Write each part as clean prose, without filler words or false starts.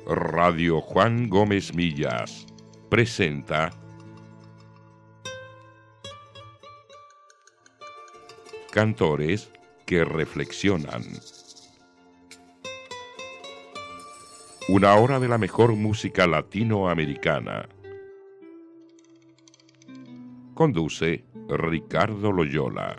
Radio Juan Gómez Millas presenta Cantores que reflexionan. Una hora de la mejor música latinoamericana. Conduce Ricardo Loyola.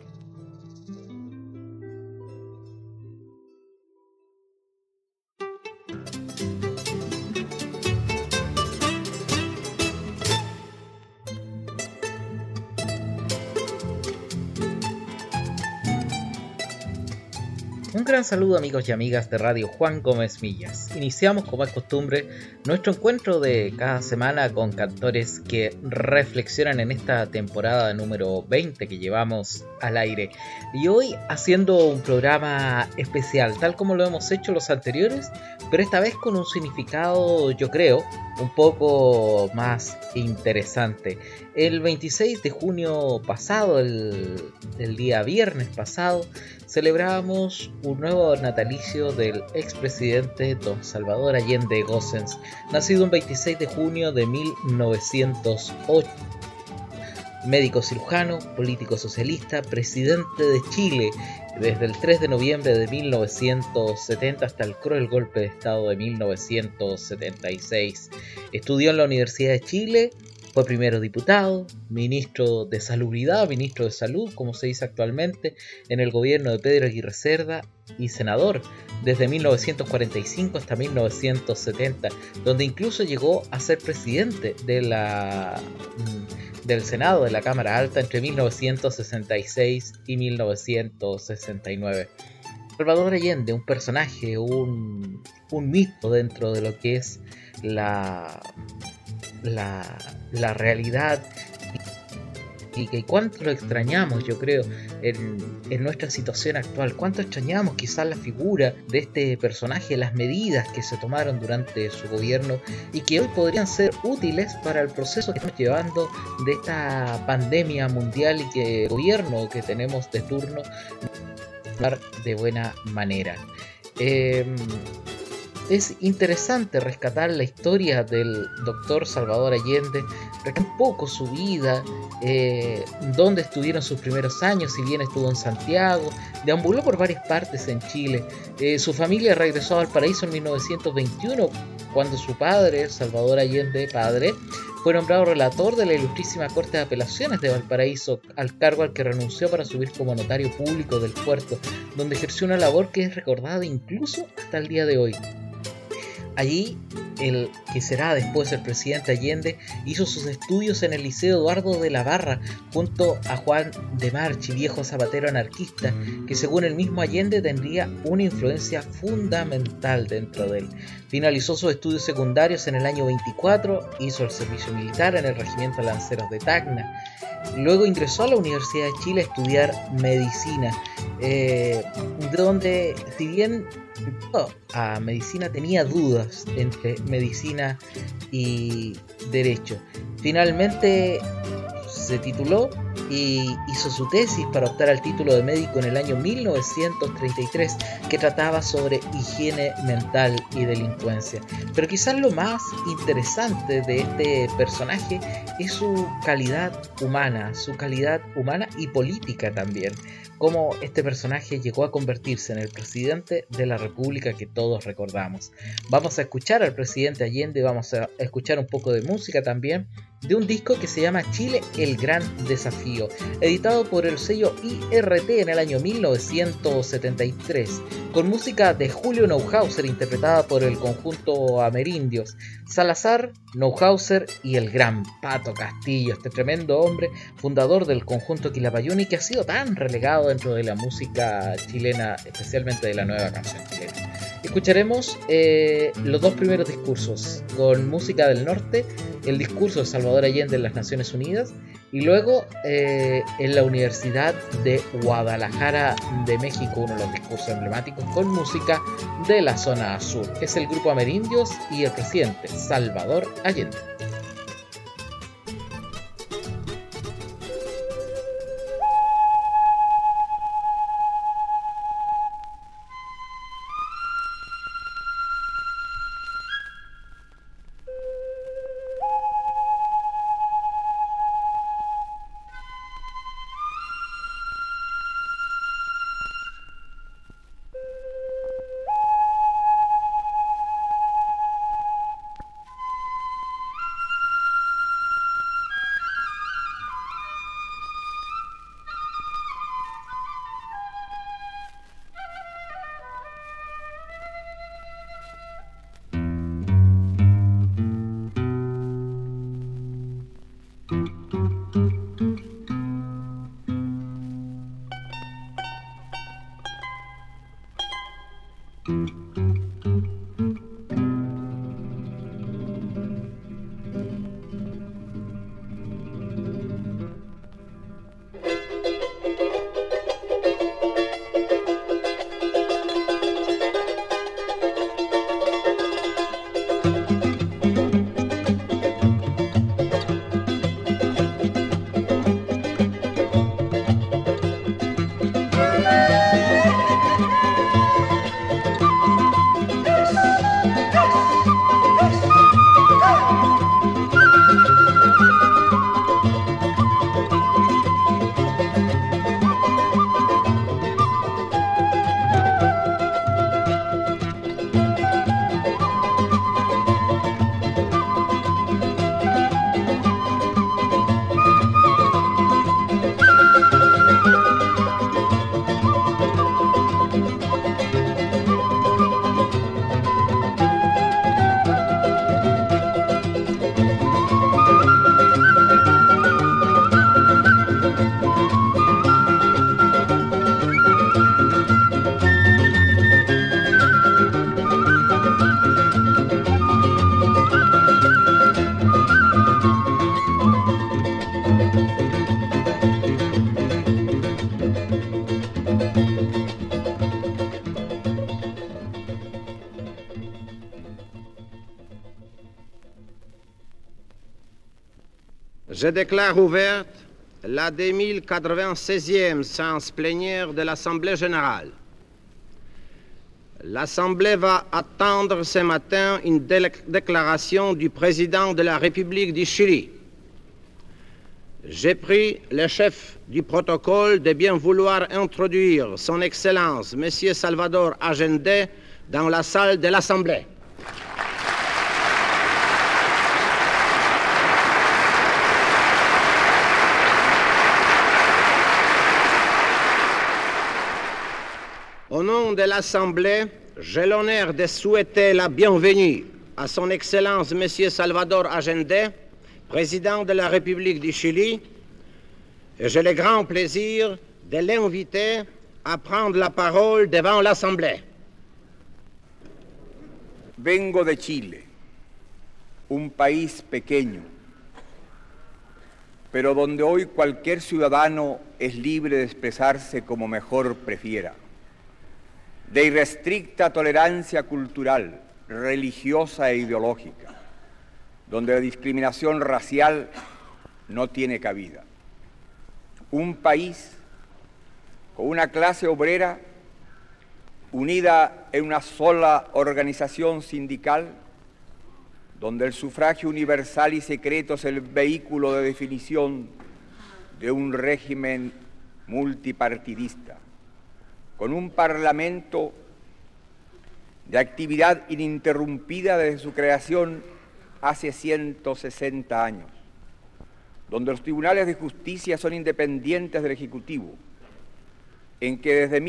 Un gran saludo amigos y amigas de Radio Juan Gómez Millas. Iniciamos como es costumbre nuestro encuentro de cada semana con cantores que reflexionan en esta temporada número 20 que llevamos al aire. Y hoy haciendo un programa especial, tal como lo hemos hecho los anteriores, pero esta vez con un significado, yo creo, un poco más interesante. El 26 de junio pasado, el día viernes pasado, celebrábamos un nuevo natalicio del expresidente don Salvador Allende Gossens, nacido el 26 de junio de 1908. Médico cirujano, político socialista, presidente de Chile desde el 3 de noviembre de 1970 hasta el cruel golpe de Estado de 1976. Estudió en la Universidad de Chile. Fue primero diputado, ministro de Salubridad, ministro de Salud, como se dice actualmente, en el gobierno de Pedro Aguirre Cerda, y senador desde 1945 hasta 1970, donde incluso llegó a ser presidente del Senado de la Cámara Alta entre 1966 y 1969. Salvador Allende, un personaje, un mito dentro de lo que es la realidad, y que cuánto lo extrañamos, yo creo, en nuestra situación actual. Cuánto extrañamos quizás la figura de este personaje, las medidas que se tomaron durante su gobierno y que hoy podrían ser útiles para el proceso que estamos llevando de esta pandemia mundial y que el gobierno que tenemos de turno de buena manera. Es interesante rescatar la historia del doctor Salvador Allende, rescatar un poco su vida, dónde estuvieron sus primeros años, si bien estuvo en Santiago, deambuló por varias partes en Chile. Su familia regresó a Valparaíso en 1921, cuando su padre, Salvador Allende padre, fue nombrado relator de la Ilustrísima Corte de Apelaciones de Valparaíso, al cargo al que renunció para subir como notario público del puerto, donde ejerció una labor que es recordada incluso hasta el día de hoy. Allí, el que será después el presidente Allende hizo sus estudios en el Liceo Eduardo de la Barra junto a Juan de Marchi, viejo zapatero anarquista, que según el mismo Allende tendría una influencia fundamental dentro de él. Finalizó sus estudios secundarios en el año 24, hizo el servicio militar en el Regimiento Lanceros de Tacna. Luego ingresó a la Universidad de Chile a estudiar medicina, donde si bien a medicina tenía dudas entre medicina y derecho, finalmente se tituló y hizo su tesis para optar al título de médico en el año 1933, que trataba sobre higiene mental y delincuencia. Pero quizás lo más interesante de este personaje es su calidad humana y política también. Cómo este personaje llegó a convertirse en el presidente de la República que todos recordamos. Vamos a escuchar al presidente Allende, vamos a escuchar un poco de música también, de un disco que se llama Chile el Gran Desafío, editado por el sello IRT en el año 1973, con música de Julio Neuhauser interpretada por el conjunto Amerindios, Salazar, Neuhauser y el gran Pato Castillo, este tremendo hombre, fundador del conjunto Quilapayún y que ha sido tan relegado dentro de la música chilena, especialmente de la nueva canción chilena. Escucharemos los dos primeros discursos con música del norte, el discurso de Salvador Allende en las Naciones Unidas y luego en la Universidad de Guadalajara de México, uno de los discursos emblemáticos con música de la zona sur. Es el grupo Amerindios y el presidente Salvador Allende. Je déclare ouverte la 2096e séance plénière de l'Assemblée générale. L'Assemblée va attendre ce matin une déclaration du président de la République du Chili. J'ai pris le chef du protocole de bien vouloir introduire son Excellence, M. Salvador Allende, dans la salle de l'Assemblée. Au nom de l'Assemblée, j'ai l'honneur de souhaiter la bienvenue à son Excellence M. Salvador Allende, président de la République du Chili, et j'ai le grand plaisir de l'inviter à prendre la parole devant l'Assemblée. Vengo de Chile, un país pequeño, pero donde hoy cualquier ciudadano es libre de expresarse como mejor prefiera, de irrestricta tolerancia cultural, religiosa e ideológica, donde la discriminación racial no tiene cabida. Un país con una clase obrera unida en una sola organización sindical, donde el sufragio universal y secreto es el vehículo de definición de un régimen multipartidista, con un parlamento de actividad ininterrumpida desde su creación hace 160 años, donde los tribunales de justicia son independientes del Ejecutivo, en que desde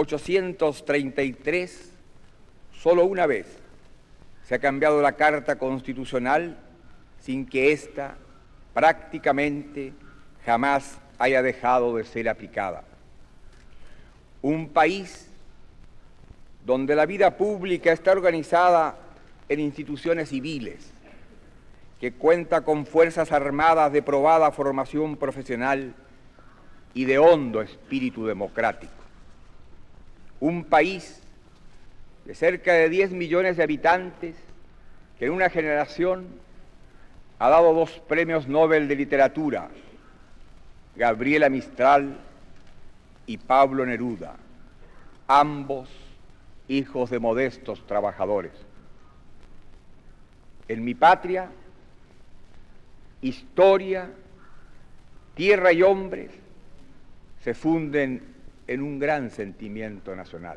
1833, solo una vez, se ha cambiado la Carta Constitucional sin que ésta prácticamente jamás haya dejado de ser aplicada. Un país donde la vida pública está organizada en instituciones civiles, que cuenta con fuerzas armadas de probada formación profesional y de hondo espíritu democrático. Un país de cerca de 10 millones de habitantes que en una generación ha dado 2 premios Nobel de literatura, Gabriela Mistral y Pablo Neruda, ambos hijos de modestos trabajadores. En mi patria, historia, tierra y hombres se funden en un gran sentimiento nacional.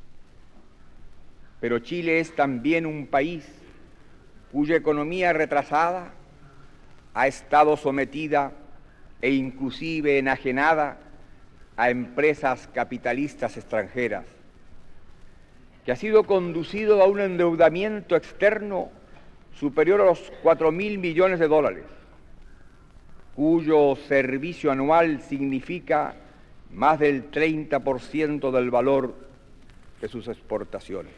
Pero Chile es también un país cuya economía retrasada ha estado sometida e inclusive enajenada a empresas capitalistas extranjeras, que ha sido conducido a un endeudamiento externo superior a los 4.000 millones de dólares, cuyo servicio anual significa más del 30% del valor de sus exportaciones.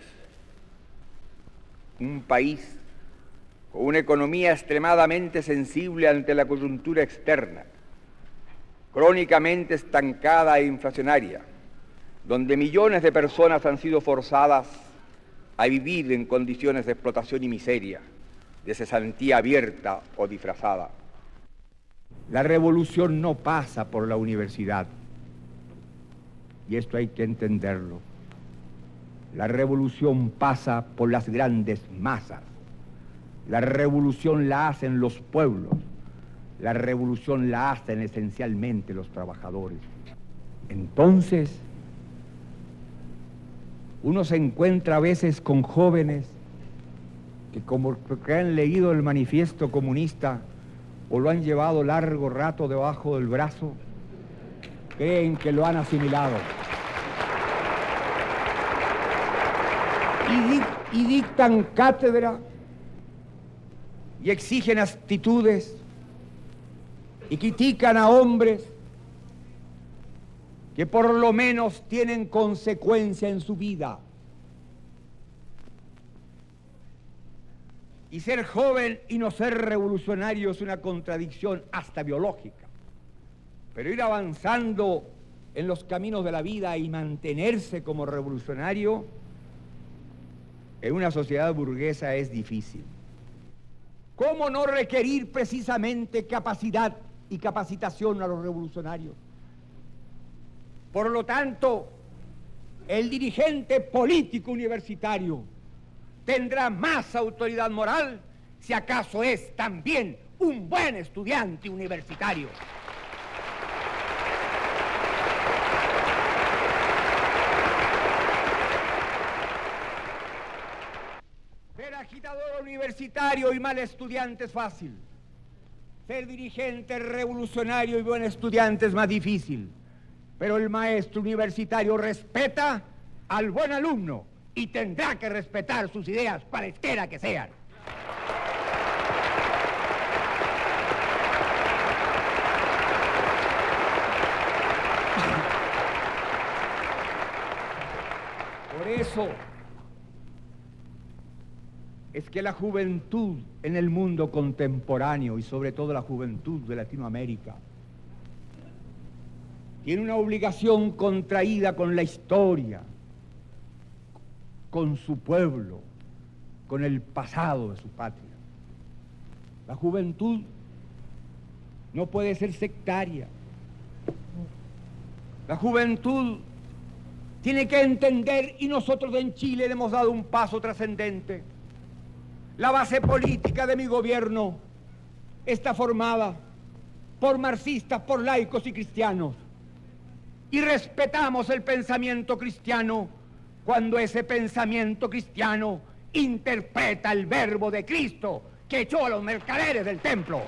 Un país con una economía extremadamente sensible ante la coyuntura externa, crónicamente estancada e inflacionaria, donde millones de personas han sido forzadas a vivir en condiciones de explotación y miseria, de cesantía abierta o disfrazada. La revolución no pasa por la universidad, y esto hay que entenderlo. La revolución pasa por las grandes masas. La revolución la hacen los pueblos. La revolución la hacen esencialmente los trabajadores. Entonces, uno se encuentra a veces con jóvenes que, como que han leído el manifiesto comunista o lo han llevado largo rato debajo del brazo, creen que lo han asimilado. Y dictan cátedra y exigen actitudes y critican a hombres que por lo menos tienen consecuencia en su vida. Y ser joven y no ser revolucionario es una contradicción hasta biológica. Pero ir avanzando en los caminos de la vida y mantenerse como revolucionario en una sociedad burguesa es difícil. ¿Cómo no requerir precisamente capacidad y capacitación a los revolucionarios? Por lo tanto, el dirigente político universitario tendrá más autoridad moral si acaso es también un buen estudiante universitario. Ser agitador universitario y mal estudiante es fácil. Ser dirigente revolucionario y buen estudiante es más difícil. Pero el maestro universitario respeta al buen alumno y tendrá que respetar sus ideas, cualesquiera que sean. Por eso es que la juventud en el mundo contemporáneo y sobre todo la juventud de Latinoamérica tiene una obligación contraída con la historia, con su pueblo, con el pasado de su patria. La juventud no puede ser sectaria. La juventud tiene que entender, y nosotros en Chile le hemos dado un paso trascendente. La base política de mi gobierno está formada por marxistas, por laicos y cristianos. Y respetamos el pensamiento cristiano cuando ese pensamiento cristiano interpreta el verbo de Cristo que echó a los mercaderes del templo.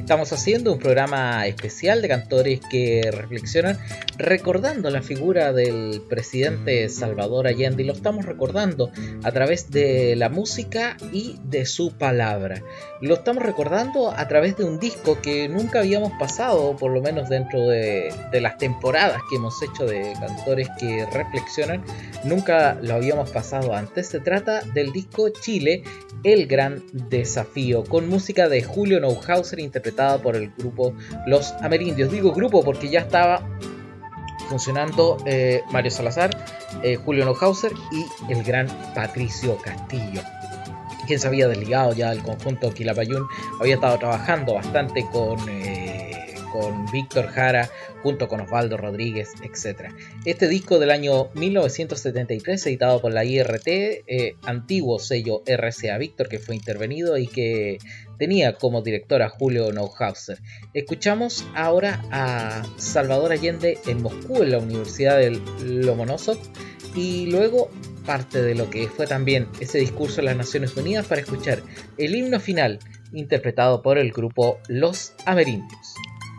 Estamos haciendo un programa especial de cantores que reflexionan, recordando la figura del presidente Salvador Allende, y lo estamos recordando a través de la música y de su palabra. Lo estamos recordando a través de un disco que nunca habíamos pasado, por lo menos dentro de las temporadas que hemos hecho de cantores que reflexionan, nunca lo habíamos pasado antes. Se trata del disco Chile, El Gran Desafío, con música de Julio Neuhauser, interpretada por el grupo Los Amerindios. Digo grupo porque ya estaba funcionando Mario Salazar, Julio Neuhauser y el gran Patricio Castillo, quien se había desligado ya del conjunto Quilapayún. Había estado trabajando bastante con Víctor Jara, junto con Osvaldo Rodríguez, etc. Este disco del año 1973, editado por la IRT, antiguo sello RCA Víctor, que fue intervenido y que tenía como director a Julio Neuhauser. Escuchamos ahora a Salvador Allende en Moscú, en la Universidad del Lomonosov, y luego parte de lo que fue también ese discurso en las Naciones Unidas, para escuchar el himno final interpretado por el grupo Los Amerindios.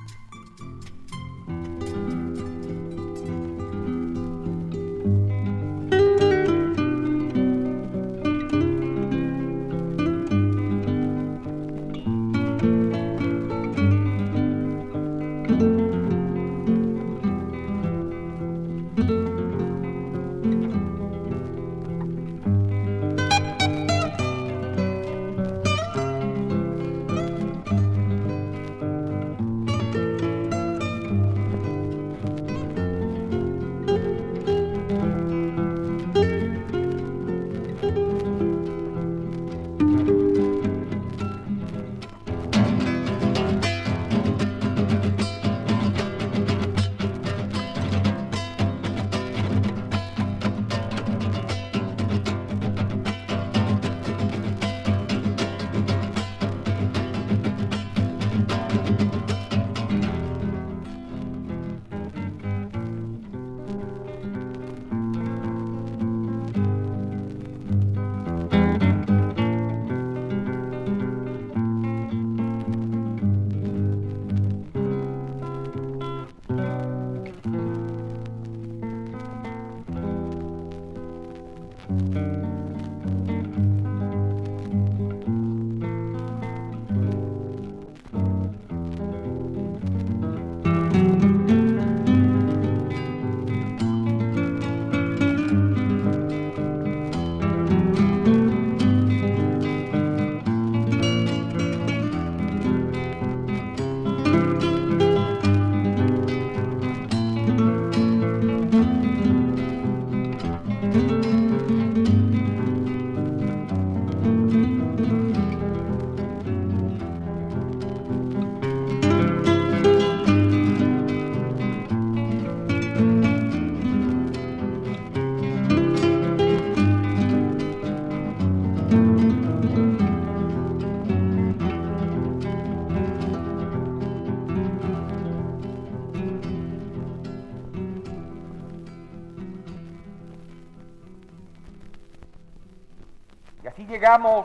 Llegamos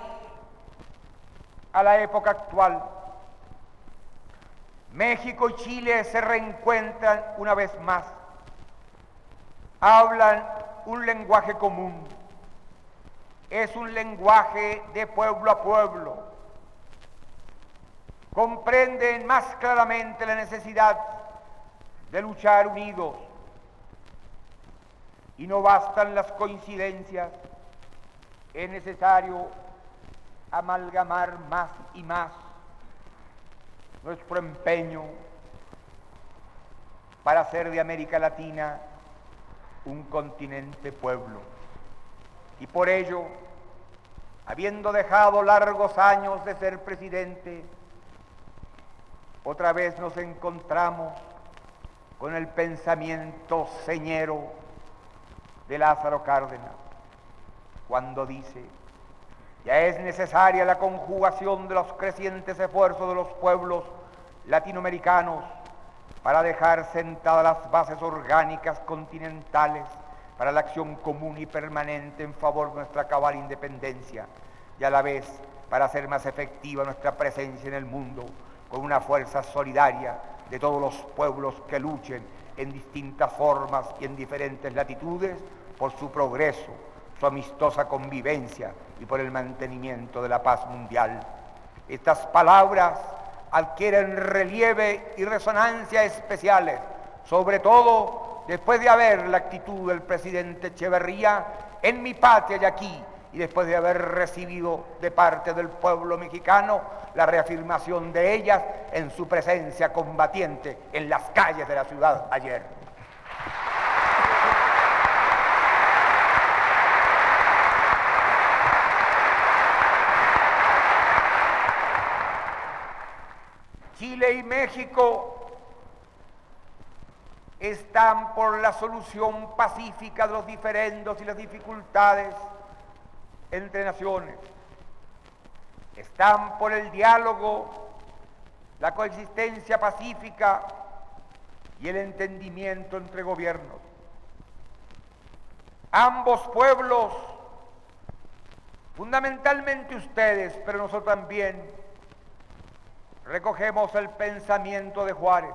a la época actual. México y Chile se reencuentran una vez más. Hablan un lenguaje común. Es un lenguaje de pueblo a pueblo. Comprenden más claramente la necesidad de luchar unidos. Y no bastan las coincidencias. Es necesario amalgamar más y más nuestro empeño para hacer de América Latina un continente pueblo. Y por ello, habiendo dejado largos años de ser presidente, otra vez nos encontramos con el pensamiento señero de Lázaro Cárdenas, cuando dice: ya es necesaria la conjugación de los crecientes esfuerzos de los pueblos latinoamericanos para dejar sentadas las bases orgánicas continentales para la acción común y permanente en favor de nuestra cabal independencia, y a la vez para hacer más efectiva nuestra presencia en el mundo con una fuerza solidaria de todos los pueblos que luchen en distintas formas y en diferentes latitudes por su progreso, su amistosa convivencia y por el mantenimiento de la paz mundial. Estas palabras adquieren relieve y resonancia especiales, sobre todo después de ver la actitud del presidente Echeverría en mi patria y aquí, y después de haber recibido de parte del pueblo mexicano la reafirmación de ellas en su presencia combatiente en las calles de la ciudad ayer. Chile y México están por la solución pacífica de los diferendos y las dificultades entre naciones. Están por el diálogo, la coexistencia pacífica y el entendimiento entre gobiernos. Ambos pueblos, fundamentalmente ustedes, pero nosotros también, recogemos el pensamiento de Juárez.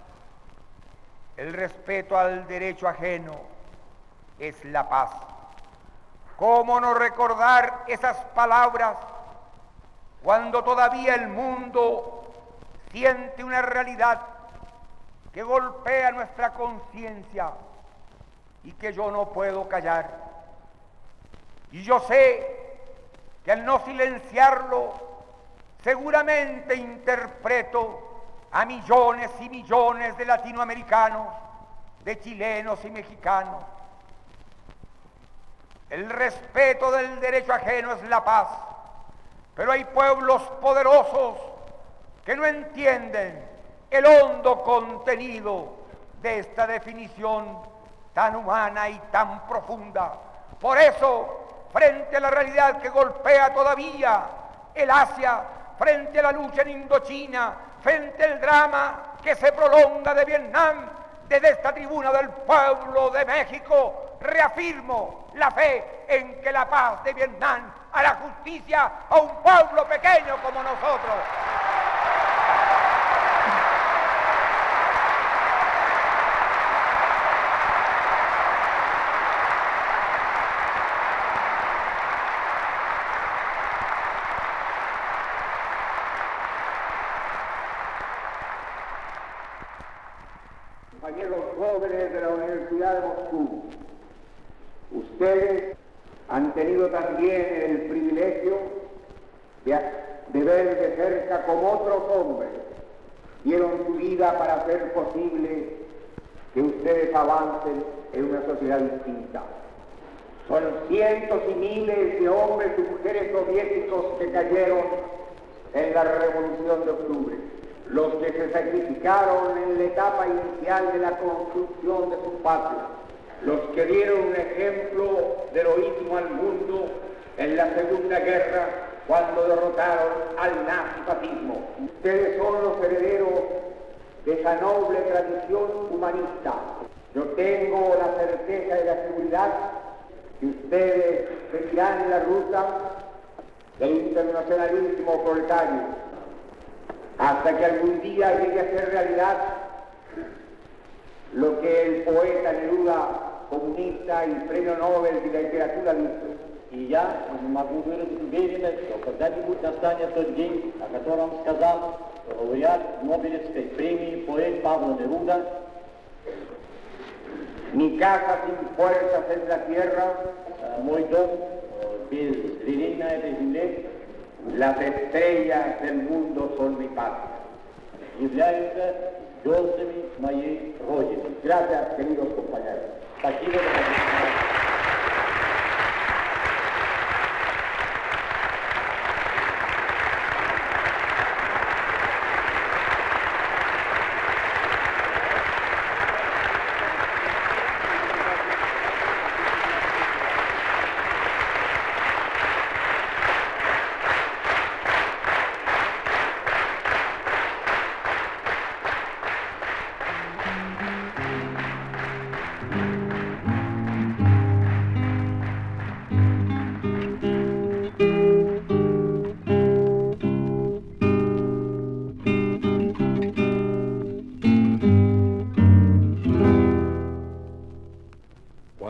El respeto al derecho ajeno es la paz. ¿Cómo no recordar esas palabras cuando todavía el mundo siente una realidad que golpea nuestra conciencia y que yo no puedo callar? Y yo sé que al no silenciarlo, seguramente interpreto a millones y millones de latinoamericanos, de chilenos y mexicanos. El respeto del derecho ajeno es la paz, pero hay pueblos poderosos que no entienden el hondo contenido de esta definición tan humana y tan profunda. Por eso, frente a la realidad que golpea todavía el Asia, frente a la lucha en Indochina, frente al drama que se prolonga de Vietnam, desde esta tribuna del pueblo de México, reafirmo la fe en que la paz de Vietnam hará justicia a un pueblo pequeño como nosotros. Compañeros jóvenes de la Universidad de Moscú, ustedes han tenido también el privilegio de ver de cerca como otros hombres dieron su vida para hacer posible que ustedes avancen en una sociedad distinta. Son cientos y miles de hombres y mujeres soviéticos que cayeron en la Revolución de Octubre, los que se sacrificaron en la etapa inicial de la construcción de su patria, los que dieron un ejemplo de heroísmo al mundo en la Segunda Guerra cuando derrotaron al nazifascismo. Ustedes son los herederos de esa noble tradición humanista. Yo tengo la certeza y la seguridad que ustedes seguirán la ruta del internacionalismo proletario hasta que algún día llegue a ser realidad lo que el poeta Neruda, comunista y premio Nobel de literatura, dice. И я могу выразить уверенность, что когда-нибудь настанет тот день, о котором сказал лауреат Нобелевской премии поэт Павло Неруда. Mi casa sin fuerzas en la tierra, мой дом без зверей на этой земле, las estrellas del mundo son mi patria. являются звездами моей Родины. Gracias, queridos compañeros. Спасибо за внимание.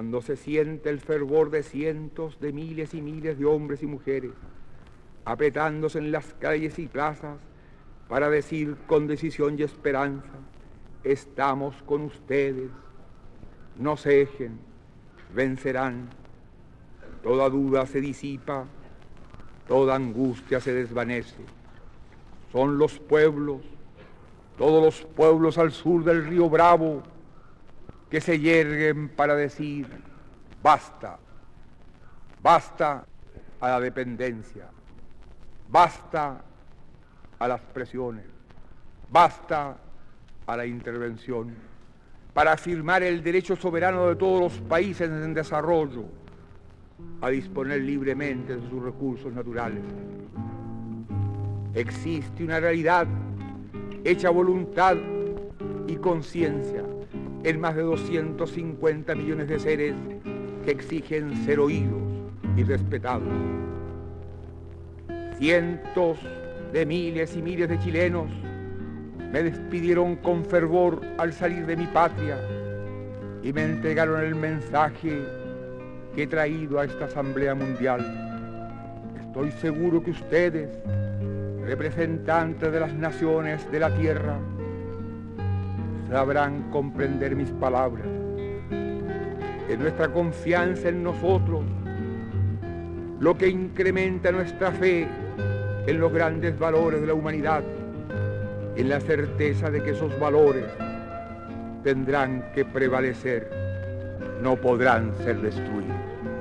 cuando se siente el fervor de cientos de miles y miles de hombres y mujeres apretándose en las calles y plazas para decir con decisión y esperanza: estamos con ustedes, no cejen, vencerán. Toda duda se disipa, toda angustia se desvanece. Son los pueblos, todos los pueblos al sur del río Bravo, que se yerguen para decir: basta, basta a la dependencia, basta a las presiones, basta a la intervención, para afirmar el derecho soberano de todos los países en desarrollo a disponer libremente de sus recursos naturales. Existe una realidad hecha voluntad y conciencia en más de 250 millones de seres que exigen ser oídos y respetados. Cientos de miles y miles de chilenos me despidieron con fervor al salir de mi patria y me entregaron el mensaje que he traído a esta Asamblea Mundial. Estoy seguro que ustedes, representantes de las naciones de la Tierra, sabrán comprender mis palabras. Es nuestra confianza en nosotros lo que incrementa nuestra fe en los grandes valores de la humanidad, en la certeza de que esos valores tendrán que prevalecer, no podrán ser destruidos.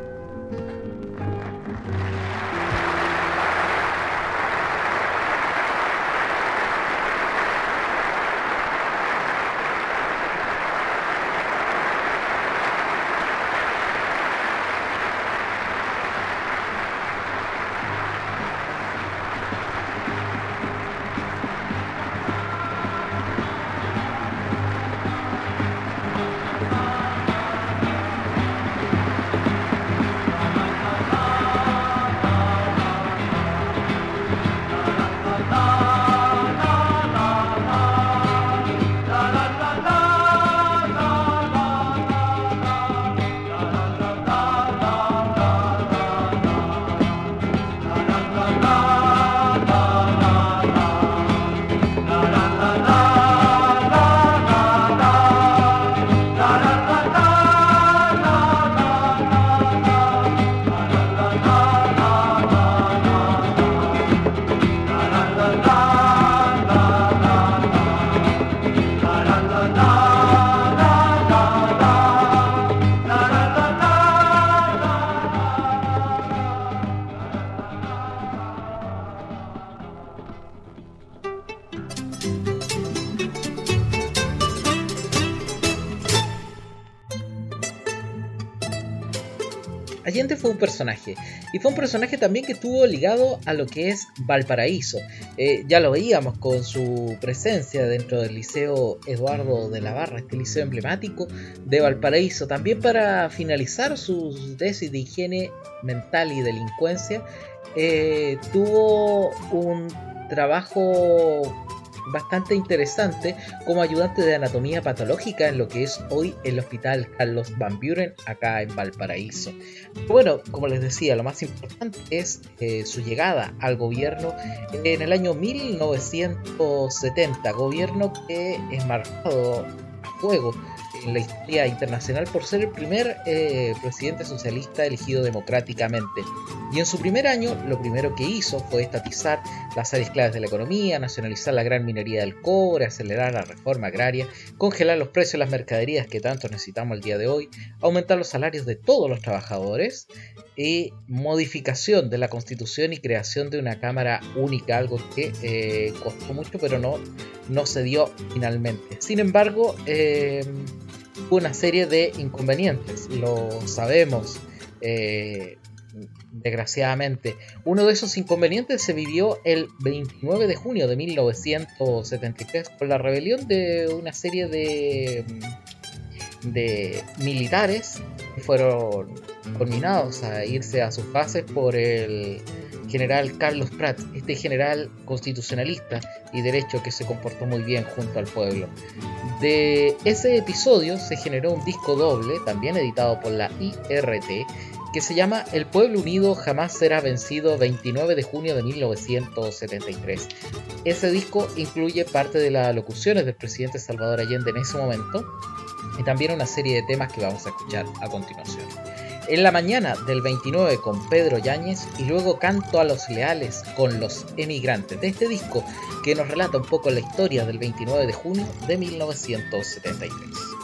Allende fue un personaje, y fue un personaje también que estuvo ligado a lo que es Valparaíso. Ya lo veíamos con su presencia dentro del Liceo Eduardo de la Barra, este liceo emblemático de Valparaíso. También para finalizar sus tesis de higiene mental y delincuencia, tuvo un trabajo bastante interesante como ayudante de anatomía patológica en lo que es hoy el Hospital Carlos Van Buren acá en Valparaíso. Bueno, como les decía, lo más importante es su llegada al gobierno en el año 1970, gobierno que es marcado a fuego en la historia internacional por ser el primer presidente socialista elegido democráticamente. Y en su primer año, lo primero que hizo fue estatizar las áreas claves de la economía, nacionalizar la gran minería del cobre, acelerar la reforma agraria, congelar los precios de las mercaderías que tanto necesitamos el día de hoy, aumentar los salarios de todos los trabajadores y modificación de la Constitución y creación de una Cámara única, algo que costó mucho pero no se dio finalmente. Sin embargo, hubo una serie de inconvenientes, lo sabemos, desgraciadamente. Uno de esos inconvenientes se vivió el 29 de junio de 1973 con la rebelión de una serie de militares que fueron conminados a irse a sus bases por el general Carlos Prats, este general constitucionalista y derecho que se comportó muy bien junto al pueblo. De ese episodio se generó un disco doble, también editado por la IRT, que se llama El Pueblo Unido Jamás Será Vencido, 29 de junio de 1973. Ese disco incluye parte de las locuciones del presidente Salvador Allende en ese momento y también una serie de temas que vamos a escuchar a continuación. En la mañana del 29 con Pedro Yáñez y luego Canto a los Leales con Los Emigrantes, de este disco que nos relata un poco la historia del 29 de junio de 1973.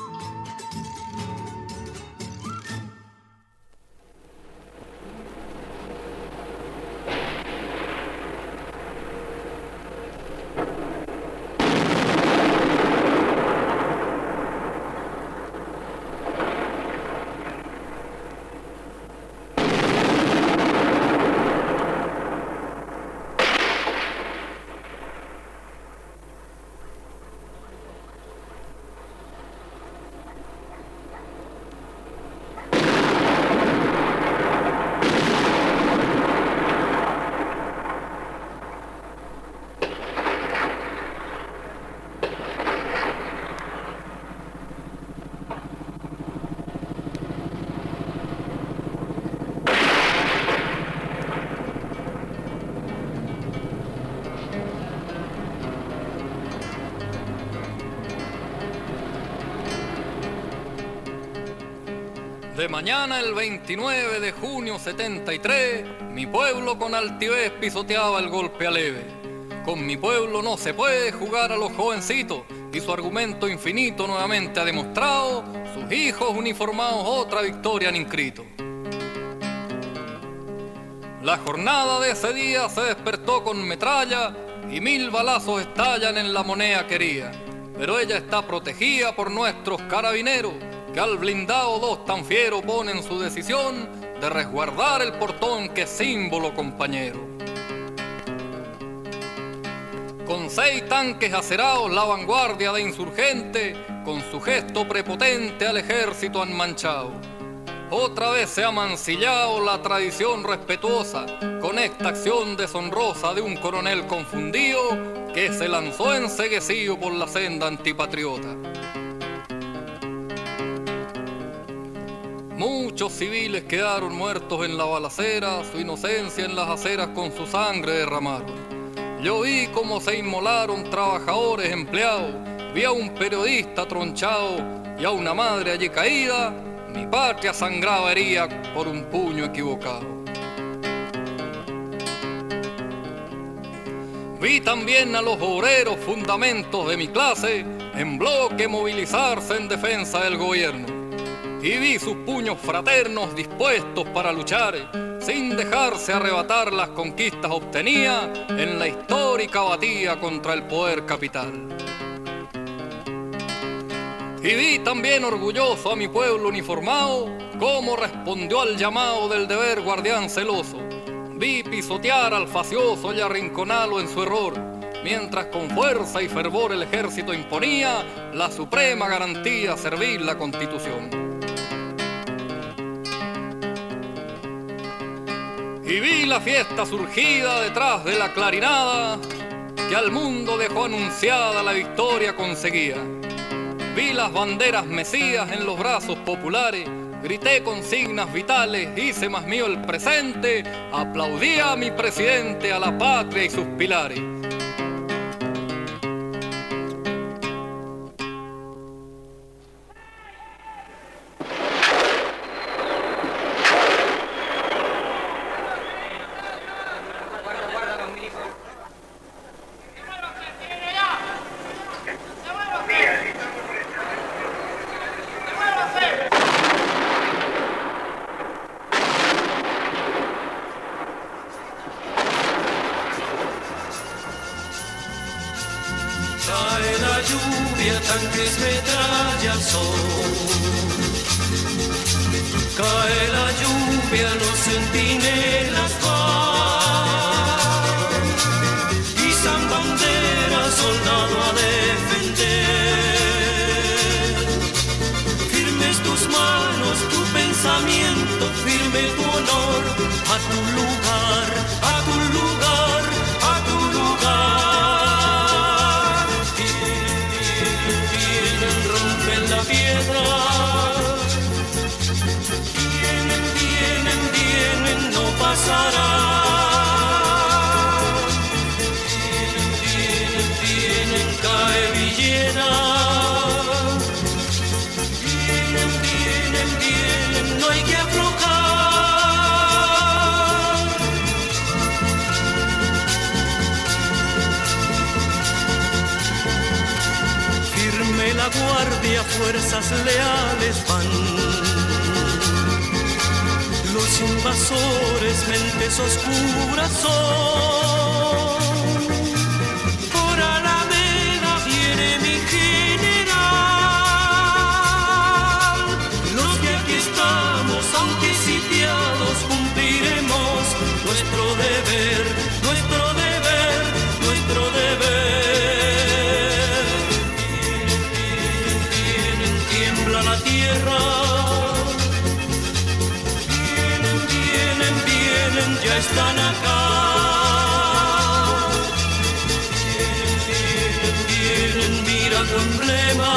De mañana el 29 de junio 73, mi pueblo con altivez pisoteaba el golpe aleve. Con mi pueblo no se puede jugar a los jovencitos, y su argumento infinito nuevamente ha demostrado, sus hijos uniformados otra victoria han inscrito. La jornada de ese día se despertó con metralla y 1000 balazos estallan en la moneda querida, pero ella está protegida por nuestros carabineros, que al blindado 2 tan fiero ponen su decisión de resguardar el portón que es símbolo compañero. Con 6 tanques acerados la vanguardia de insurgente, con su gesto prepotente al ejército han manchado. Otra vez se ha mancillado la tradición respetuosa con esta acción deshonrosa de un coronel confundido que se lanzó enceguecido por la senda antipatriota. Muchos civiles quedaron muertos en la balacera, su inocencia en las aceras con su sangre derramaron. Yo vi cómo se inmolaron trabajadores empleados, vi a un periodista tronchado y a una madre allí caída, mi patria sangraba herida por un puño equivocado. Vi también a los obreros fundamentos de mi clase en bloque movilizarse en defensa del gobierno. Y vi sus puños fraternos dispuestos para luchar, sin dejarse arrebatar las conquistas obtenidas en la histórica batalla contra el poder capital. Y vi también orgulloso a mi pueblo uniformado, cómo respondió al llamado del deber guardián celoso. Vi pisotear al facioso y arrinconarlo en su error, mientras con fuerza y fervor el ejército imponía la suprema garantía servir la Constitución. Y vi la fiesta surgida detrás de la clarinada, que al mundo dejó anunciada la victoria conseguida. Vi las banderas mecidas en los brazos populares, grité consignas vitales, hice más mío el presente, aplaudía a mi presidente, a la patria y sus pilares. A tu lugar, a tu fuerzas leales van. Los invasores, mentes oscuras son. Por Alameda viene mi general. Los que aquí estamos, aunque sitiados, cumpliremos nuestro deber, nuestro deber, nuestro deber. Vienen, tiembla la tierra. Ya están acá. Vienen, mira tu emblema.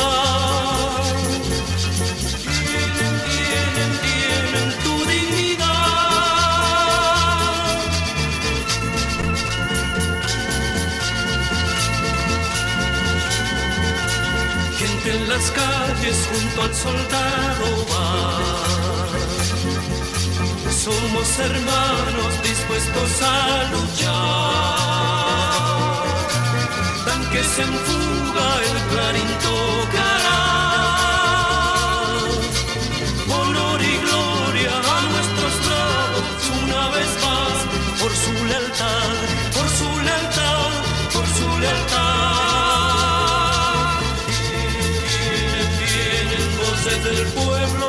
Vienen tu dignidad. Gente en las calles junto al soldado va. Somos hermanos dispuestos a luchar. Tanques en fuga, el clarín tocará. Honor y gloria a nuestros bravos una vez más. Por su lealtad, por su lealtad, por su lealtad. Vienen voces del pueblo.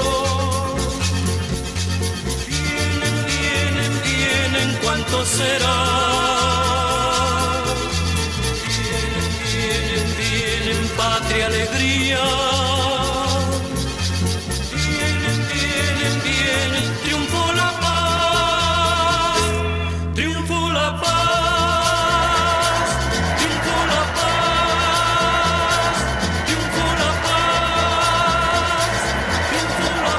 ¿Cuánto será? Vienen, vienen, patria, alegría. Vienen, vienen, vienen, triunfó la paz. Triunfó la paz. Triunfó la paz. Triunfó la paz. Triunfó la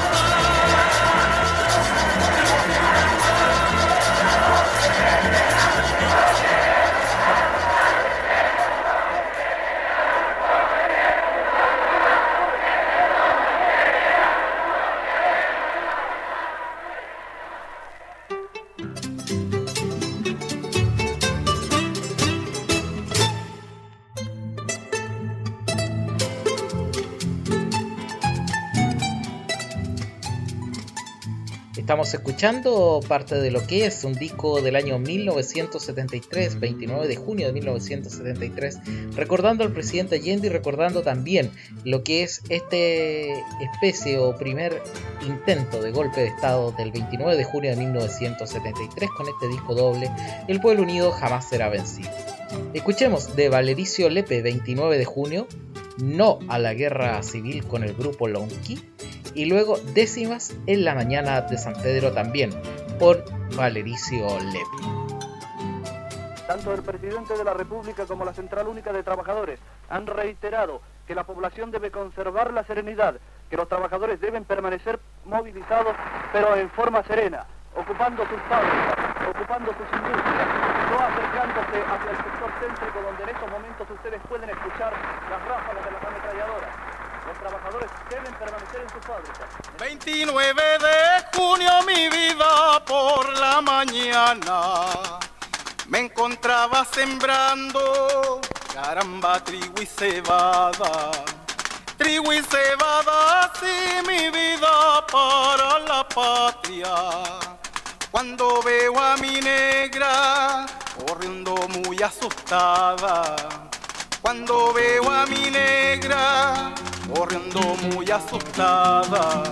Estamos escuchando parte de lo que es un disco del año 1973, 29 de junio de 1973, recordando al presidente Allende y recordando también lo que es este especie o primer intento de golpe de estado del 29 de junio de 1973 con este disco doble, El Pueblo Unido Jamás Será Vencido. Escuchemos de Valericio Lepe, 29 de junio, No a la Guerra Civil con el grupo Lonqui, y luego Décimas en la Mañana de San Pedro también, por Valericio Lepe. Tanto el presidente de la República como la Central Única de Trabajadores han reiterado que la población debe conservar la serenidad, que los trabajadores deben permanecer movilizados, pero en forma serena, ocupando sus fábricas, ocupando sus industrias, no acercándose hacia el sector céntrico donde en estos momentos ustedes pueden escuchar las ráfagas de las ametralladoras. Los trabajadores deben permanecer en sus fábricas. 29 de junio, mi vida, por la mañana me encontraba sembrando, caramba, trigo y cebada. Trigo y cebada, sí, mi vida, para la patria. Cuando veo a mi negra corriendo muy asustada. Cuando veo a mi negra corriendo muy asustada,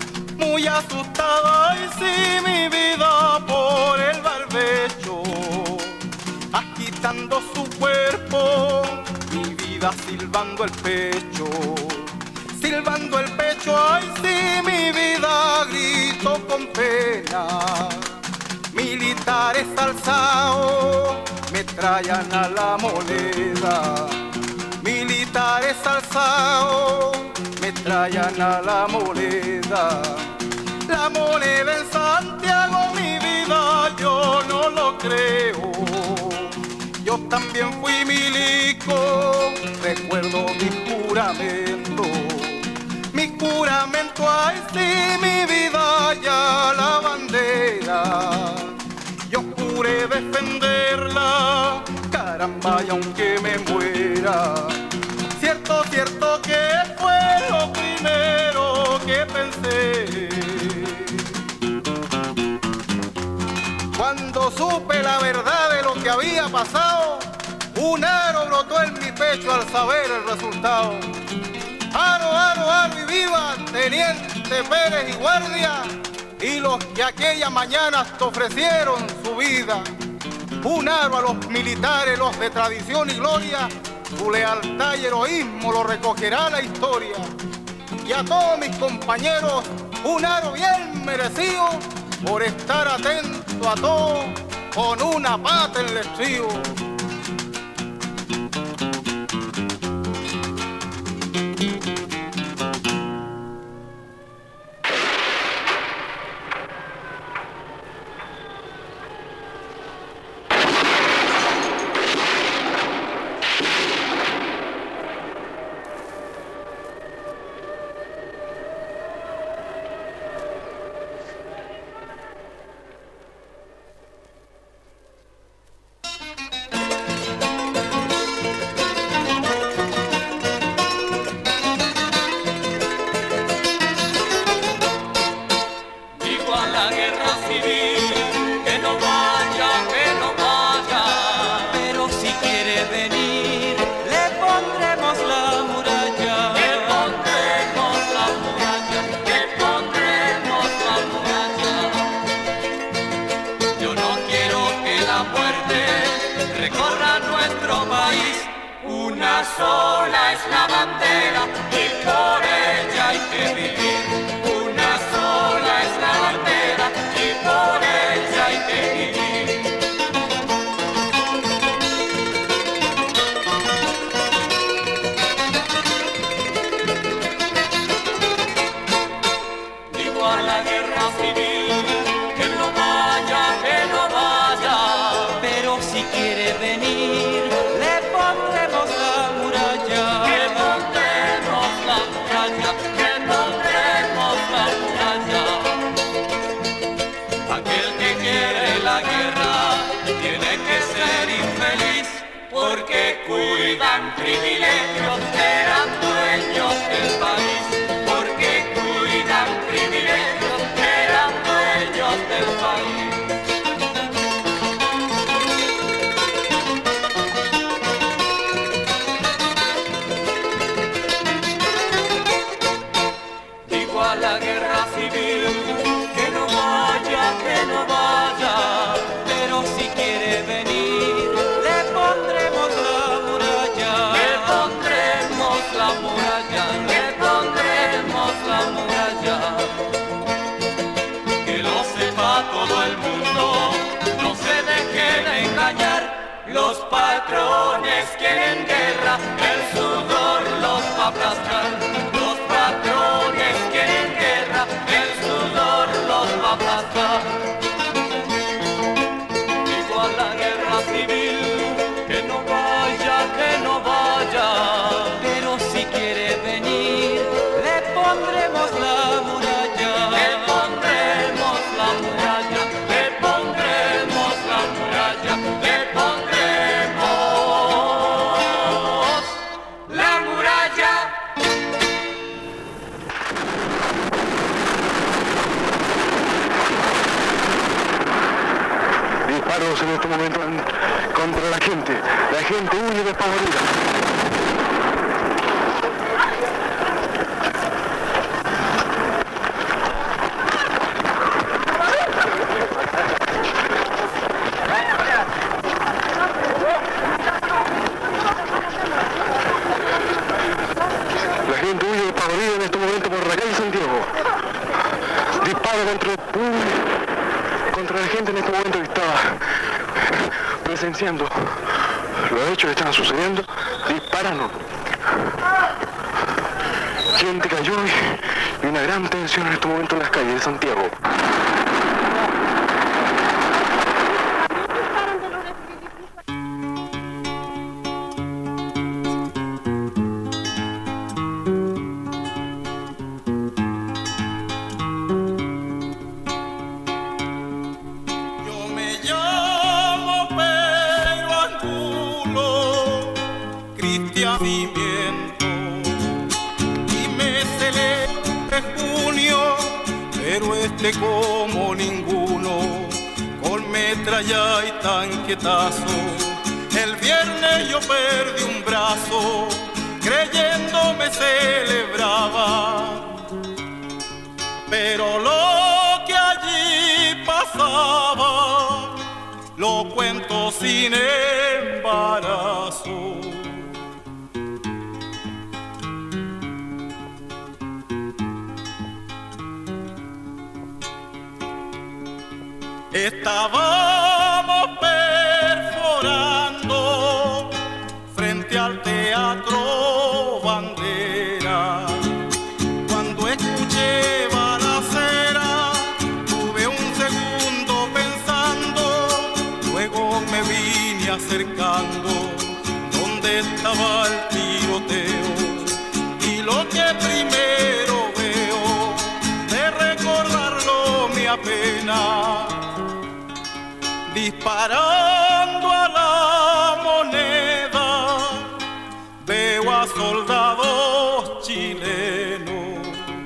y sí, mi vida, por el barbecho, agitando su cuerpo, mi vida silbando el pecho, ay sí, mi vida, grito con pena. Militares alzados me traían a la moneda. Militares alzados me traían a la moneda. La moneda en Santiago, mi vida, yo no lo creo. Yo también fui milico, recuerdo mi juramento. Mi juramento, ay sí, mi vida, ya la bandera. Yo juré defenderla, caramba, y aunque me muera, cierto que fue lo primero. Cuando supe la verdad de lo que había pasado, un aro brotó en mi pecho al saber el resultado. Aro, aro, aro y viva, teniente Pérez y guardia, y los que aquella mañana te ofrecieron su vida. Un aro a los militares, los de tradición y gloria, su lealtad y heroísmo lo recogerá la historia. Y a todos mis compañeros, un aro bien merecido por estar atento a todo con una pata en el estribo. Sola es la bandera y por ella hay que vivir. Una sola es la bandera y por ella hay que vivir. Digo a la guerra civil que no vaya, pero si quiere venir le pondremos la muralla, que pondremos la muralla, que pondremos la muralla. Aquel que quiere la guerra tiene que ser infeliz, porque cuidan privilegios, eran dueños del país, porque cuidan privilegios, eran dueños del país. La guerra civil, que no vaya, pero si quiere venir, le pondremos la muralla, le pondremos la muralla, le pondremos la muralla. Que lo sepa todo el mundo, no se dejen engañar, los patrones quieren guerra, el sudor los va a aplastar, los patrones quieren guerra, el sudor los va a aplastar. Digo a la guerra civil que no vaya, pero si quiere venir le pondremos la muralla, le pondremos la muralla, le pondremos la muralla, le pondremos la muralla. Disparos en este momento contra la gente huye despavorida. La gente huye despavorida en este momento por la calle Santiago. Disparo contra la gente en este momento que estaba presenciando los hechos que estaban sucediendo. Dispararon. Gente cayó y una gran tensión en este momento en las calles de Santiago. Y me celebra junio oeste como ninguno, con metralla y tanquetazo. El viernes yo perdí un brazo, creyendo me celebraba, pero lo que allí pasaba lo cuento sin embarazo. Estábamos perforando frente al Teatro Bandera, cuando escuché balacera tuve un segundo pensando, luego me vine acercando donde estaba el tiroteo, y lo que primero veo de recordarlo me apena. Disparando a la moneda, veo a soldados chilenos.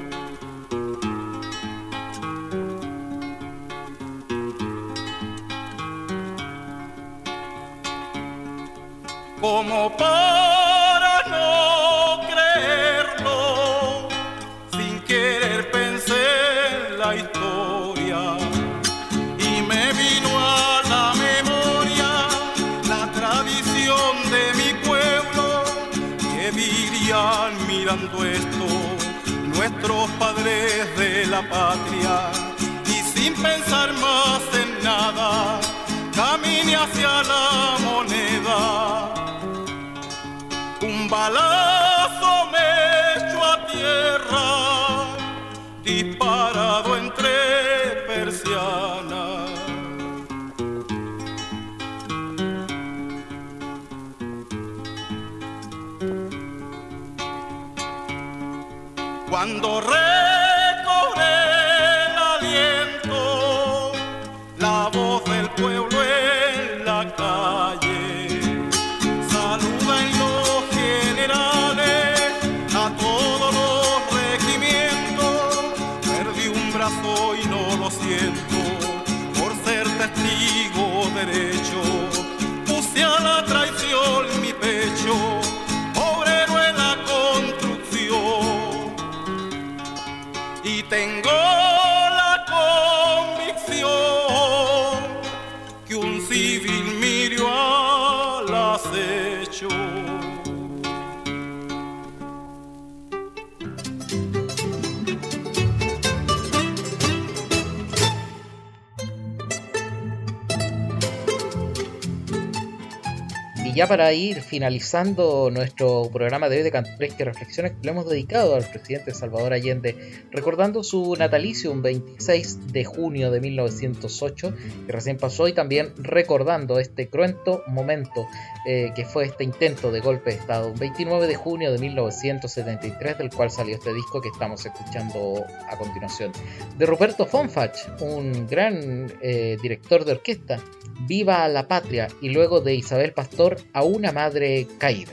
Como para no creerlo, sin querer pensé en la historia, y me vino a la memoria la tradición de mi pueblo, que vivían mirando esto nuestros padres de la patria, y sin pensar más en nada caminé hacia la moneda. Un balazo me echó a tierra, disparado entre persianas. Cuando recobré el aliento, la voz del pueblo en la calle saluda en los generales a todos los regimientos. Perdí un brazo y no lo siento por ser testigo derecho. Puse a la traición mi pecho, obrero en la construcción, y tengo la convicción que un civil miró al acecho. Y ya para ir finalizando nuestro programa de hoy de Cantores que Reflexiones, que lo hemos dedicado al presidente Salvador Allende, recordando su natalicio, un 26 de junio de 1908, que recién pasó, y también recordando este cruento momento que fue este intento de golpe de Estado, un 29 de junio de 1973, del cual salió este disco que estamos escuchando a continuación. De Ruperto Fonfach, un gran director de orquesta, Viva la Patria, y luego de Isabel Pastor, A una madre caída.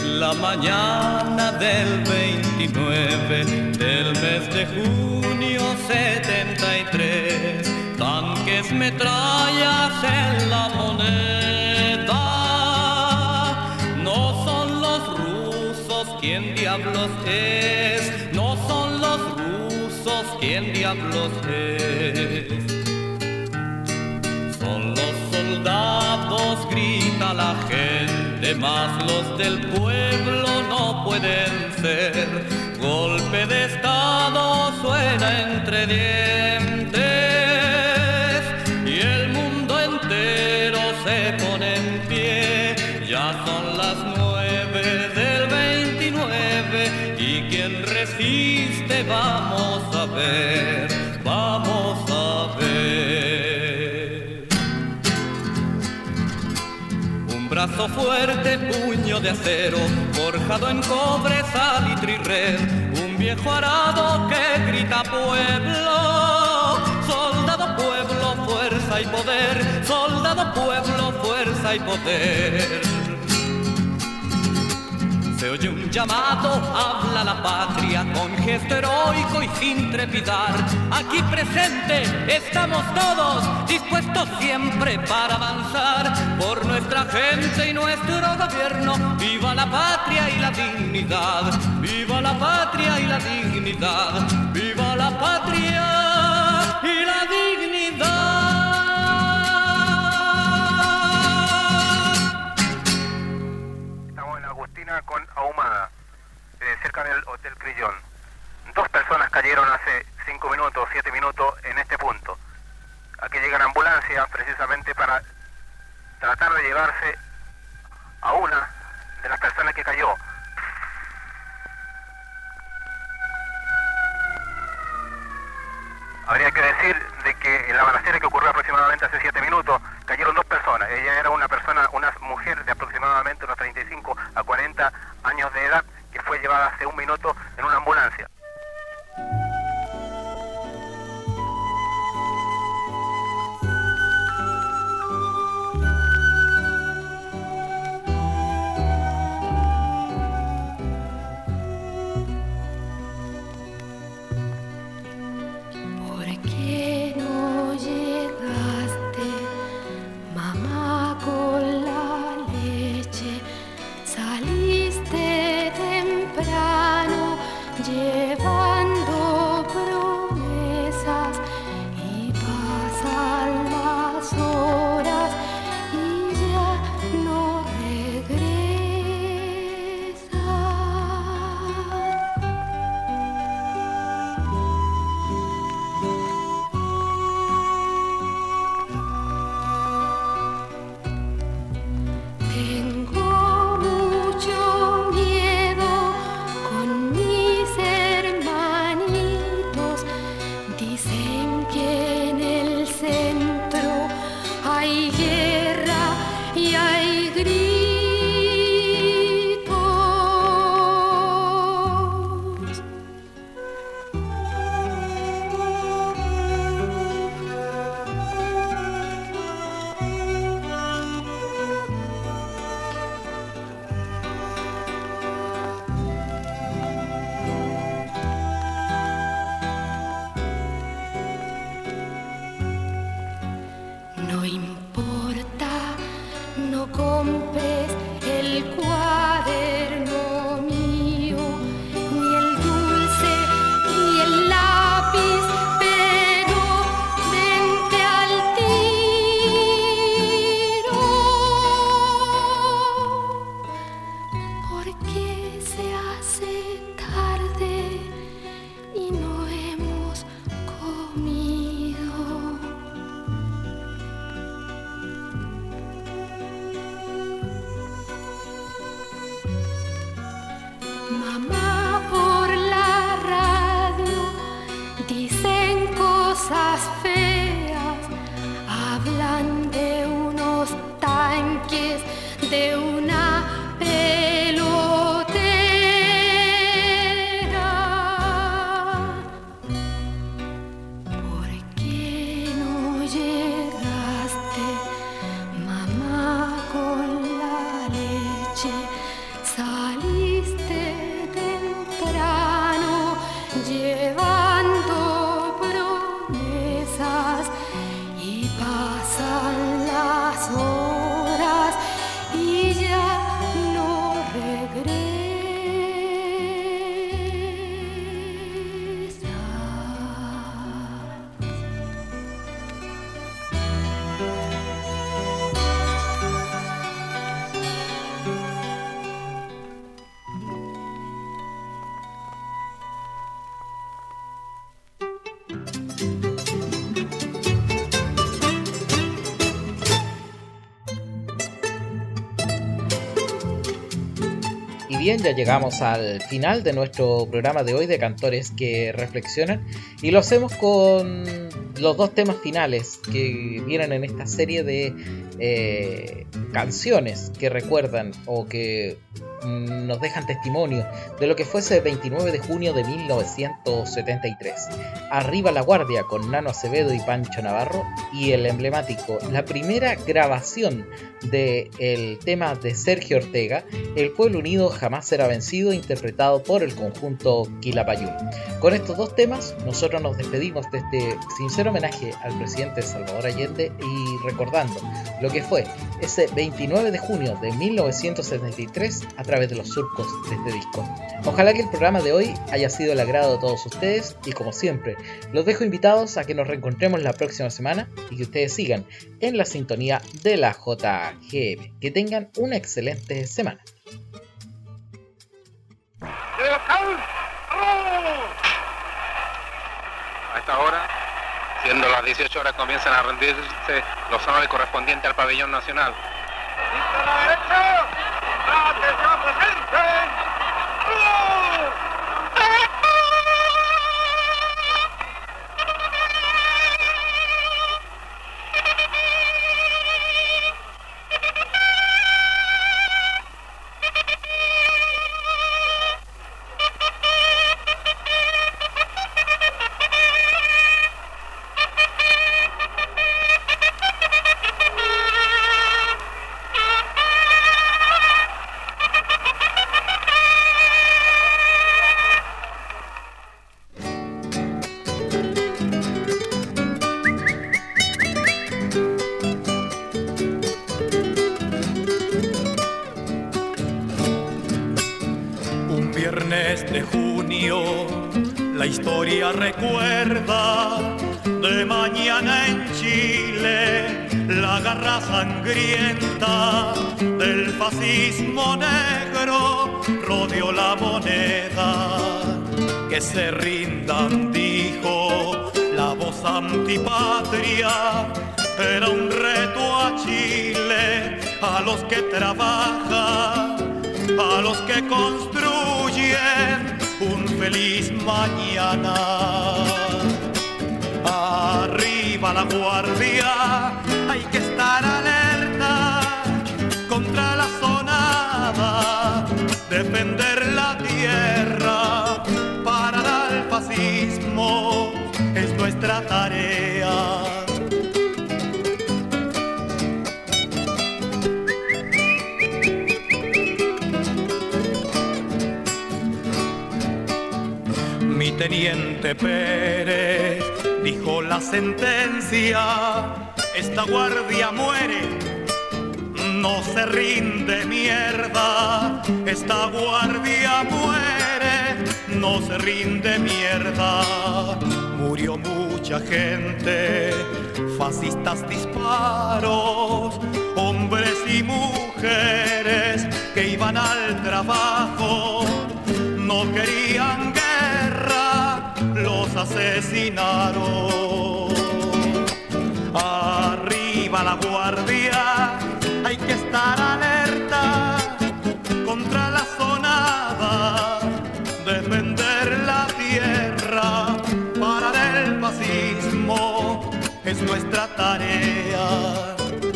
la mañana del 29 del mes de junio 73, tanques, metrallas en la moneda. No son los rusos quien diablos es, no son los rusos quien diablos es. Son los soldados, grita la gente, mas los del pueblo no pueden ser. Golpe de estado suena entre dientes y el mundo entero se pone en pie. Ya son las 9 del 29 y quien resiste vamos a ver, vamos a ver. Un brazo fuerte, puño de acero, forjado en cobre, salitre y red. Un viejo arado que grita pueblo, soldado, pueblo, fuerza y poder. Soldado, pueblo, fuerza y poder. Se oye un llamado, habla la patria con gesto heroico y sin trepidar. Aquí presente estamos todos, dispuestos siempre para avanzar por nuestra gente y nuestro gobierno. ¡Viva la patria y la dignidad! ¡Viva la patria y la dignidad! ¡Viva la patria y la dignidad! Con Ahumada, cerca del Hotel Crillón. 2 personas cayeron hace 5 minutos, 7 minutos en este punto. Aquí llega la ambulancia precisamente para tratar de llevarse a una de las personas que cayó. Habría que decir de que en la balacera que ocurrió aproximadamente hace 7 minutos cayeron 2 personas. Ella era una mujer de aproximadamente unos 35 a 40 años de edad que fue llevada hace 1 minuto en una ambulancia. Salí Y bien, ya llegamos al final de nuestro programa de hoy de Cantores que Reflexionan, y lo hacemos con los dos temas finales que vienen en esta serie de canciones que recuerdan o que nos dejan testimonio de lo que fue ese 29 de junio de 1973. Arriba la Guardia con Nano Acevedo y Pancho Navarro, y el emblemático, la primera grabación del tema de Sergio Ortega, El Pueblo Unido Jamás Será Vencido, interpretado por el conjunto Quilapayún. Con estos dos temas nosotros nos despedimos de este sincero homenaje al presidente Salvador Allende, y recordando lo que fue ese 29 de junio de 1973 a través de los surcos de este disco. Ojalá que el programa de hoy haya sido el agrado de todos ustedes, y como siempre los dejo invitados a que nos reencontremos la próxima semana y que ustedes sigan en la sintonía de la JGM. Que tengan una excelente semana. A esta hora, siendo las 18 horas, comienzan a rendirse los honores correspondientes al pabellón nacional. ¡A la derecha! ¡Atención presente! De junio, la historia recuerda de mañana en Chile la garra sangrienta del fascismo negro rodeó la moneda. Que se rindan, dijo la voz antipatria, era un reto a Chile, a los que trabajan, a los que construyen un feliz mañana. Arriba la guardia, hay que estar alerta contra la sonada, defender la tierra, parar al fascismo es nuestra tarea. Teniente Pérez dijo la sentencia, esta guardia muere, no se rinde mierda, esta guardia muere, no se rinde mierda. Murió mucha gente, fascistas disparos, hombres y mujeres que iban al trabajo, no querían guerra, los asesinaron. Arriba la guardia, hay que estar alerta contra la sonada, defender la tierra, parar el fascismo es nuestra tarea.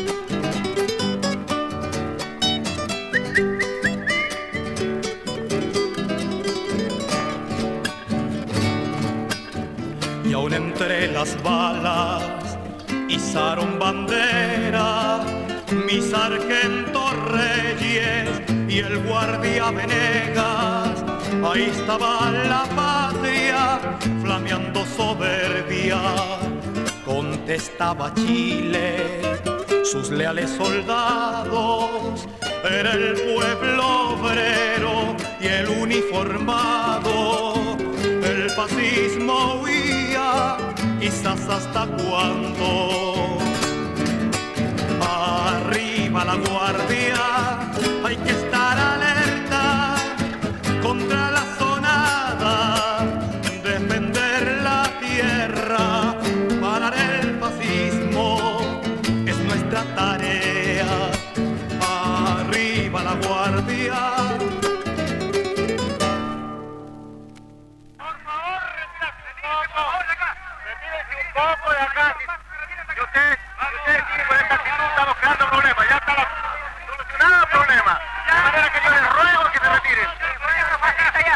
Y aún entre las balas izaron bandera mi sargento Reyes y el guardia Venegas. Ahí estaba la patria flameando soberbia. Contestaba Chile, sus leales soldados, era el pueblo obrero y el uniformado. El fascismo huía, quizás hasta cuándo. Arriba la guardia, hay que estar alerta contra la sonada, defender la tierra, parar el fascismo es nuestra tarea. Arriba la guardia,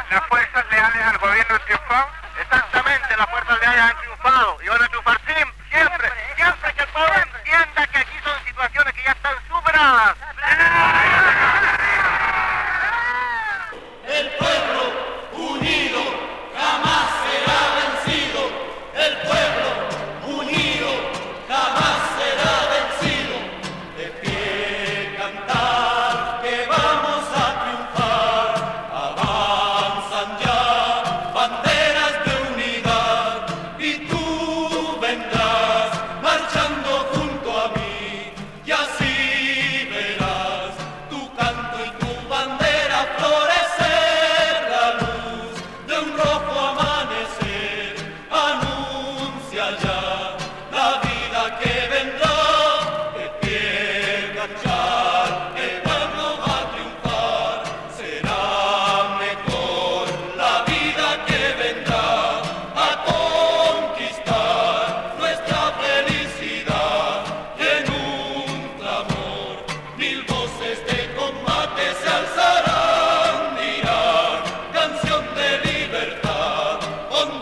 las fuerzas leales al gobierno han triunfado. Exactamente, las fuerzas leales han triunfado y van a triunfar siempre que el pueblo entienda que aquí son situaciones que ya están superadas. El pueblo unido jamás será vencido. El pueblo unido jamás será vencido. De pie cantar que vamos a triunfar. Avanzan ya banderas de unidad y tú vendrás marchando junto a mí y así verás tu canto y tu bandera florecer. La luz de un rojo amanecer anuncia ya la vida que vendrá. De pie marchar, el pueblo va a triunfar. Será mejor la vida que vendrá a conquistar nuestra felicidad. Y en un clamor, mil voces de combate se alzarán, dirán canción de libertad. Con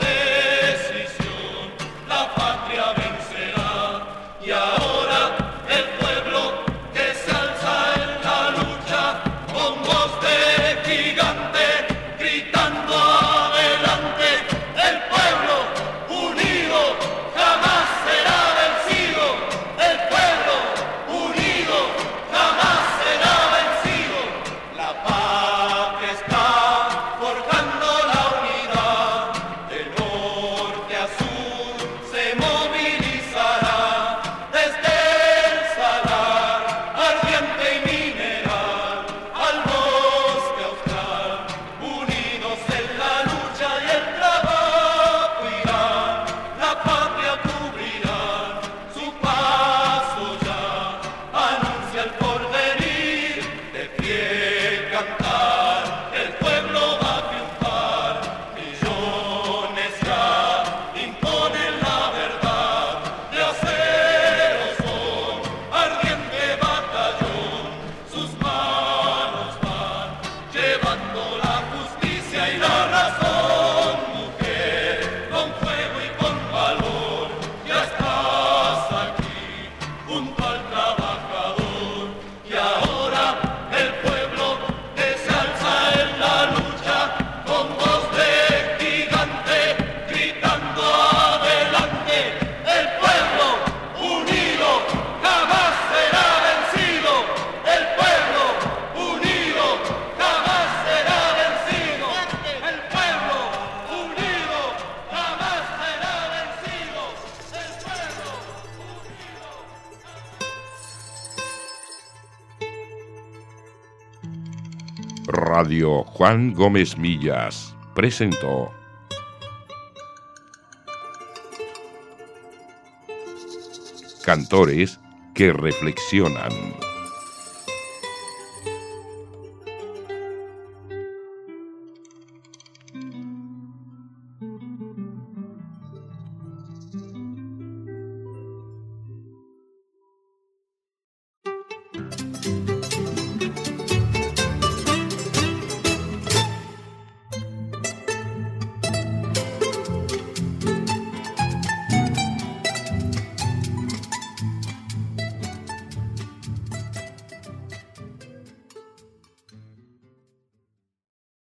decisión la patria vencerá. Y ahora el pueblo que se alza en la lucha con voz de gigante, gritando adelante. El pueblo unido jamás será vencido. El pueblo unido jamás será vencido. La patria está forjando la unidad. De norte a sur se movilizará. Desde el salar ardiente y mineral al bosque austral, unidos en la lucha y el trabajo irán. La patria cubrirán, su paso ya anuncia el porvenir. De pie cantar, el pueblo va a triunfar. Millones ya imponen la verdad. De acero son ardiente batallón. Sus manos van llevando la justicia y la razón. Mujer, con fuego y con valor, ya estás aquí junto al trabajador. Y ahora el pueblo que se alza en la lucha con voz de gigante, gritando adelante. El pueblo unido jamás será vencido. El pueblo unido jamás será vencido. El pueblo unido jamás será vencido. El pueblo Radio Juan Gómez Millas presentó Cantores que reflexionan.